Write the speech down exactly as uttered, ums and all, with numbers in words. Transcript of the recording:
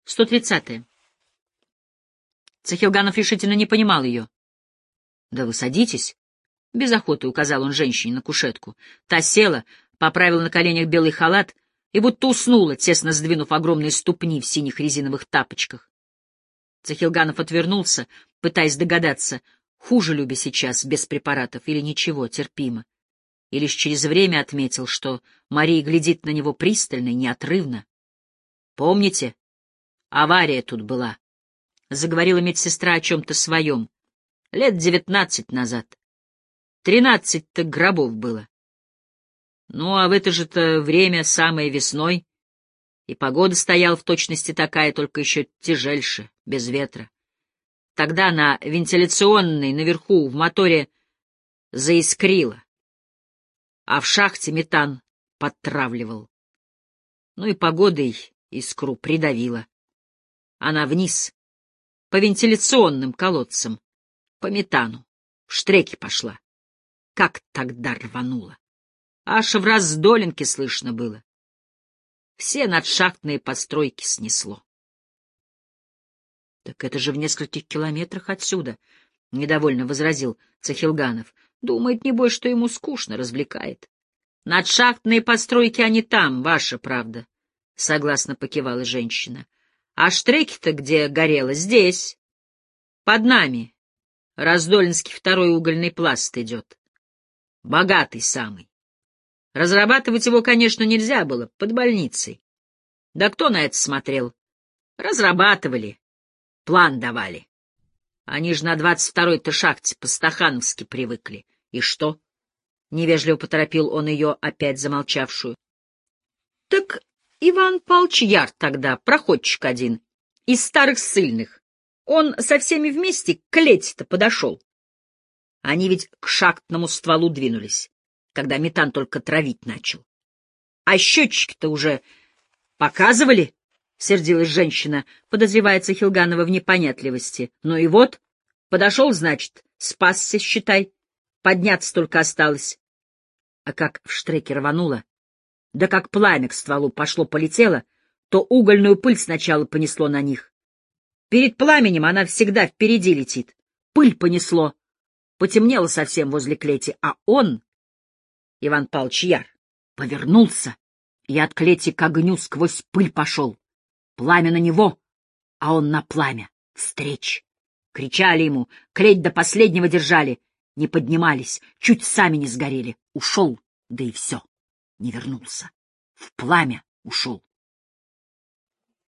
сто тридцатая. Цахилганов решительно не понимал ее. — Да вы садитесь. Без охоты указал он женщине на кушетку. Та села, поправила на коленях белый халат и будто уснула, тесно сдвинув огромные ступни в синих резиновых тапочках. Цахилганов отвернулся, пытаясь догадаться, хуже Любе сейчас, без препаратов, или ничего, терпимо. И лишь через время отметил, что Мария глядит на него пристально и неотрывно. — Помните, авария тут была? — заговорила медсестра о чем-то своем. — Лет девятнадцать назад. Тринадцать-то гробов было. Ну, а в это же-то время, самое весной, и погода стояла в точности такая, только еще тяжельше, без ветра. Тогда на вентиляционной наверху в моторе заискрило, а в шахте метан подтравливал. Ну и погодой искру придавила. Она вниз, по вентиляционным колодцам, по метану, в штреки пошла. Как тогда рвануло! Аж в раздолинке слышно было. Все надшахтные постройки снесло. — Так это же в нескольких километрах отсюда, — недовольно возразил Цахилганов. Думает, небось, что ему скучно, развлекает. — Надшахтные постройки, они там, ваша правда, — согласно покивала женщина. — А штреки-то где горело? Здесь. Под нами. Раздолинский второй угольный пласт идет. Богатый самый. Разрабатывать его, конечно, нельзя было, под больницей. Да кто на это смотрел? Разрабатывали, план давали. Они же на двадцать второй-то шахте по-стахановски привыкли. И что? Невежливо поторопил он ее, опять замолчавшую. Так Иван Павлович Яр тогда, проходчик один, из старых ссыльных. Он со всеми вместе к клете-то подошел. Они ведь к шахтному стволу двинулись, когда метан только травить начал. А счетчики-то уже показывали, — сердилась женщина, подозревая Цахилганова в непонятливости. Ну и вот, подошел, значит, спасся, считай, подняться только осталось. А как в штреке рвануло, да как пламя к стволу пошло-полетело, то угольную пыль сначала понесло на них. Перед пламенем она всегда впереди летит. Пыль понесло. Потемнело совсем возле клети, а он, Иван Павлович Яр, повернулся и от клети к огню сквозь пыль пошел. Пламя на него, а он на пламя, встреч. Кричали ему, клеть до последнего держали, не поднимались, чуть сами не сгорели. Ушел, да и все, не вернулся. В пламя ушел.